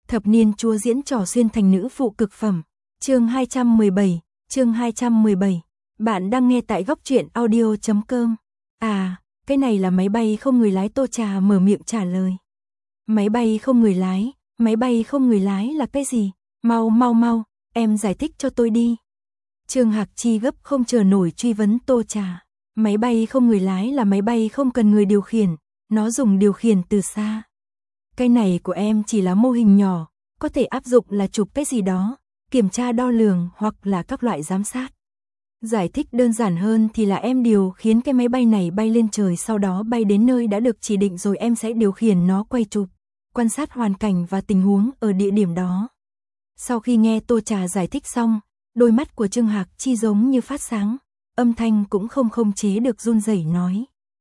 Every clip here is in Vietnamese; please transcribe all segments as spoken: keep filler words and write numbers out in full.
Thập niên chúa diễn trò xuyên thành nữ phụ cực phẩm. Chương hai trăm mười bảy, chương hai trăm mười bảy. Bạn đang nghe tại góc truyện audio chấm com. À, cái này là máy bay không người lái, Tô Trà mở miệng trả lời. Máy bay không người lái, máy bay không người lái là cái gì? Mau mau mau, em giải thích cho tôi đi. Trương Hạc Chi gấp không chờ nổi truy vấn Tô Trà. Máy bay không người lái là máy bay không cần người điều khiển, nó dùng điều khiển từ xa. Cái này của em chỉ là mô hình nhỏ, có thể áp dụng là chụp cái gì đó, kiểm tra đo lường hoặc là các loại giám sát. Giải thích đơn giản hơn thì là em điều khiến cái máy bay này bay lên trời, sau đó bay đến nơi đã được chỉ định rồi em sẽ điều khiển nó quay chụp, quan sát hoàn cảnh và tình huống ở địa điểm đó. Sau khi nghe Tô Trà giải thích xong, đôi mắt của Trương Hạc Chi giống như phát sáng, âm thanh cũng không khống chế được run rẩy nói.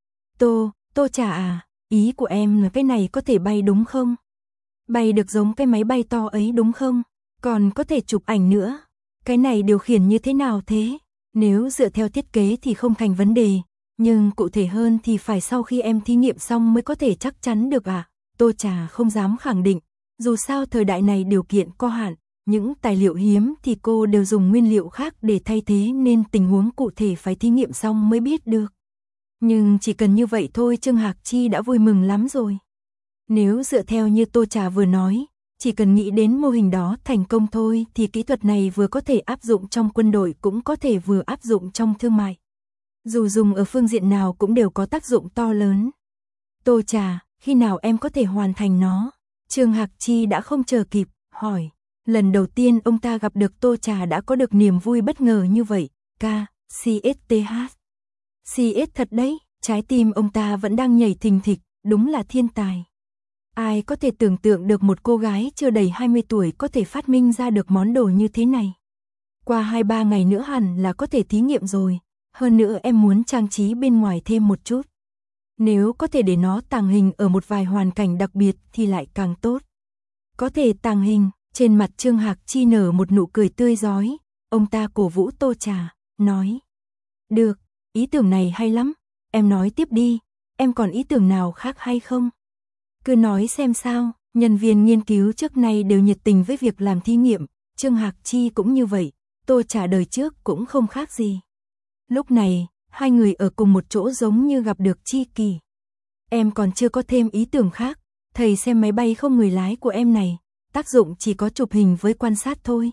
Tô, Tô Trà à, ý của em là cái này có thể bay đúng không? Bay được giống cái máy bay to ấy đúng không? Còn có thể chụp ảnh nữa. Cái này điều khiển như thế nào thế? Nếu dựa theo thiết kế thì không thành vấn đề, nhưng cụ thể hơn thì phải sau khi em thí nghiệm xong mới có thể chắc chắn được à? Tô Trà không dám khẳng định, dù sao thời đại này điều kiện có hạn, những tài liệu hiếm thì cô đều dùng nguyên liệu khác để thay thế nên tình huống cụ thể phải thí nghiệm xong mới biết được. Nhưng chỉ cần như vậy thôi Trương Hạc Chi đã vui mừng lắm rồi. Nếu dựa theo như Tô Trà vừa nói, chỉ cần nghĩ đến mô hình đó thành công thôi thì kỹ thuật này vừa có thể áp dụng trong quân đội cũng có thể vừa áp dụng trong thương mại. Dù dùng ở phương diện nào cũng đều có tác dụng to lớn. Tô Trà, khi nào em có thể hoàn thành nó? Trương Hạc Chi đã không chờ kịp, hỏi. Lần đầu tiên ông ta gặp được Tô Trà đã có được niềm vui bất ngờ như vậy. K, C S T H. C S thật đấy, trái tim ông ta vẫn đang nhảy thình thịch, đúng là thiên tài. Ai có thể tưởng tượng được một cô gái chưa đầy hai mươi tuổi có thể phát minh ra được món đồ như thế này. Qua hai ba ngày nữa hẳn là có thể thí nghiệm rồi, hơn nữa em muốn trang trí bên ngoài thêm một chút. Nếu có thể để nó tàng hình ở một vài hoàn cảnh đặc biệt thì lại càng tốt. Có thể tàng hình, trên mặt Trương Hạc Chi nở một nụ cười tươi rói, ông ta cổ vũ Tô Trà, nói. Được, ý tưởng này hay lắm, em nói tiếp đi, em còn ý tưởng nào khác hay không? Cứ nói xem sao, nhân viên nghiên cứu trước nay đều nhiệt tình với việc làm thí nghiệm, Trương Hạc Chi cũng như vậy, Tô Trà đời trước cũng không khác gì. Lúc này, hai người ở cùng một chỗ giống như gặp được tri kỷ. Em còn chưa có thêm ý tưởng khác, thầy xem máy bay không người lái của em này, tác dụng chỉ có chụp hình với quan sát thôi.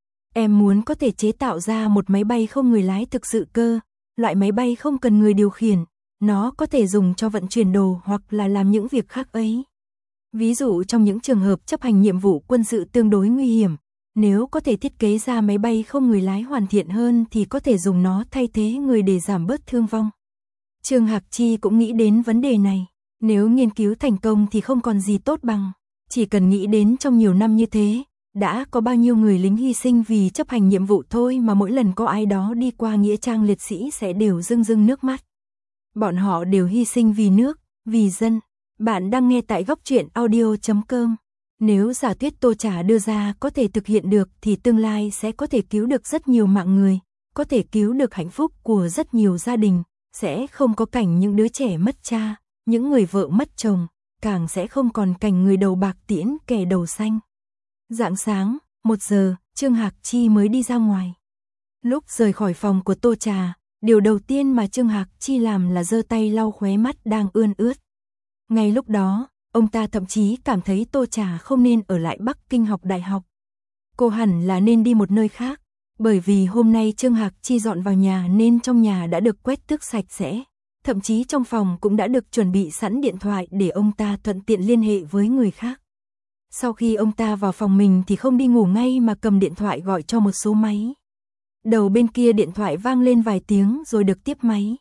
Em muốn có thể chế tạo ra một máy bay không người lái thực sự cơ, loại máy bay không cần người điều khiển, nó có thể dùng cho vận chuyển đồ hoặc là làm những việc khác ấy. Ví dụ trong những trường hợp chấp hành nhiệm vụ quân sự tương đối nguy hiểm, nếu có thể thiết kế ra máy bay không người lái hoàn thiện hơn thì có thể dùng nó thay thế người để giảm bớt thương vong. Trương Hạc Chi cũng nghĩ đến vấn đề này, nếu nghiên cứu thành công thì không còn gì tốt bằng. Chỉ cần nghĩ đến trong nhiều năm như thế, đã có bao nhiêu người lính hy sinh vì chấp hành nhiệm vụ thôi mà mỗi lần có ai đó đi qua nghĩa trang liệt sĩ sẽ đều rưng rưng nước mắt. Bọn họ đều hy sinh vì nước, vì dân. Bạn đang nghe tại góc truyện audio chấm com. Nếu giả thuyết Tô Trà đưa ra có thể thực hiện được thì tương lai sẽ có thể cứu được rất nhiều mạng người, có thể cứu được hạnh phúc của rất nhiều gia đình, sẽ không có cảnh những đứa trẻ mất cha, những người vợ mất chồng, càng sẽ không còn cảnh người đầu bạc tiễn kẻ đầu xanh. Rạng sáng, một giờ, Trương Hạc Chi mới đi ra ngoài. Lúc rời khỏi phòng của Tô Trà, điều đầu tiên mà Trương Hạc Chi làm là giơ tay lau khóe mắt đang ươn ướt. Ngay lúc đó, ông ta thậm chí cảm thấy Tô Trà không nên ở lại Bắc Kinh học đại học. Cô hẳn là nên đi một nơi khác, bởi vì hôm nay Trương Hạc Chi dọn vào nhà nên trong nhà đã được quét tước sạch sẽ. Thậm chí trong phòng cũng đã được chuẩn bị sẵn điện thoại để ông ta thuận tiện liên hệ với người khác. Sau khi ông ta vào phòng mình thì không đi ngủ ngay mà cầm điện thoại gọi cho một số máy. Đầu bên kia điện thoại vang lên vài tiếng rồi được tiếp máy.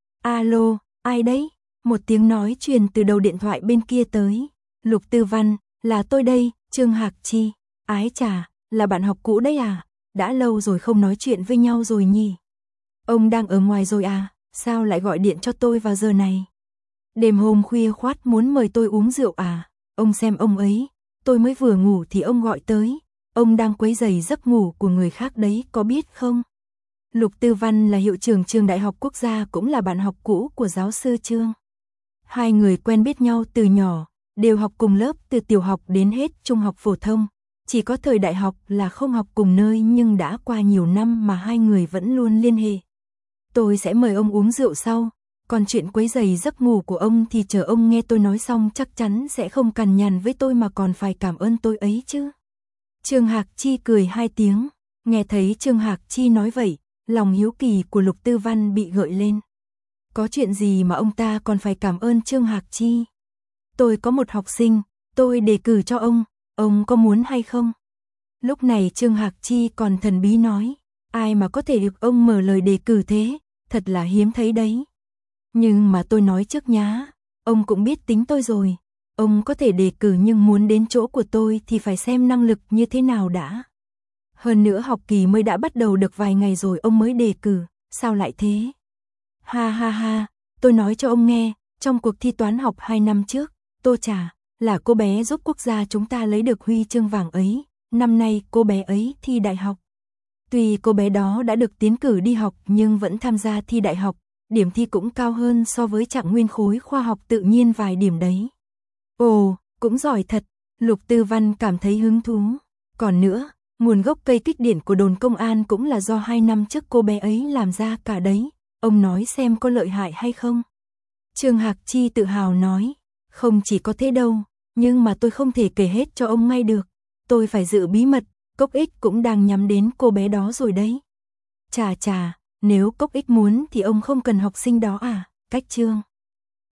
Alo, ai đấy? Một tiếng nói truyền từ đầu điện thoại bên kia tới. Lục Tư Văn, là tôi đây, Trương Hạc Chi. Ái chà, là bạn học cũ đấy à? Đã lâu rồi không nói chuyện với nhau rồi nhỉ? Ông đang ở ngoài rồi à? Sao lại gọi điện cho tôi vào giờ này? Đêm hôm khuya khoắt muốn mời tôi uống rượu à? Ông xem ông ấy, tôi mới vừa ngủ thì ông gọi tới. Ông đang quấy rầy giấc ngủ của người khác đấy, có biết không? Lục Tư Văn là hiệu trưởng trường Đại học Quốc gia, cũng là bạn học cũ của giáo sư Trương. Hai người quen biết nhau từ nhỏ, đều học cùng lớp từ tiểu học đến hết trung học phổ thông. Chỉ có thời đại học là không học cùng nơi, nhưng đã qua nhiều năm mà hai người vẫn luôn liên hệ. Tôi sẽ mời ông uống rượu sau, còn chuyện quấy rầy giấc ngủ của ông thì chờ ông nghe tôi nói xong chắc chắn sẽ không cằn nhằn với tôi mà còn phải cảm ơn tôi ấy chứ. Trương Hạc Chi cười hai tiếng, nghe thấy Trương Hạc Chi nói vậy, lòng hiếu kỳ của Lục Tư Văn bị gợi lên. Có chuyện gì mà ông ta còn phải cảm ơn Trương Hạc Chi? Tôi có một học sinh, tôi đề cử cho ông, ông có muốn hay không? Lúc này Trương Hạc Chi còn thần bí nói, ai mà có thể được ông mở lời đề cử thế, thật là hiếm thấy đấy. Nhưng mà tôi nói trước nhá, ông cũng biết tính tôi rồi, ông có thể đề cử nhưng muốn đến chỗ của tôi thì phải xem năng lực như thế nào đã. Hơn nữa học kỳ mới đã bắt đầu được vài ngày rồi ông mới đề cử, sao lại thế? Ha ha ha, tôi nói cho ông nghe, trong cuộc thi toán học hai năm trước, Tô Trà là cô bé giúp quốc gia chúng ta lấy được huy chương vàng ấy, năm nay cô bé ấy thi đại học. Tuy cô bé đó đã được tiến cử đi học nhưng vẫn tham gia thi đại học, điểm thi cũng cao hơn so với trạng nguyên khối khoa học tự nhiên vài điểm đấy. Ồ, cũng giỏi thật, Lục Tư Văn cảm thấy hứng thú. Còn nữa, nguồn gốc cây kích điện của đồn công an cũng là do hai năm trước cô bé ấy làm ra cả đấy, ông nói xem có lợi hại hay không? Trương Hạc Chi tự hào nói, không chỉ có thế đâu, nhưng mà tôi không thể kể hết cho ông ngay được, tôi phải giữ bí mật, Cốc Ích cũng đang nhắm đến cô bé đó rồi đấy. Chà chà, nếu Cốc Ích muốn thì ông không cần học sinh đó à, cách Trương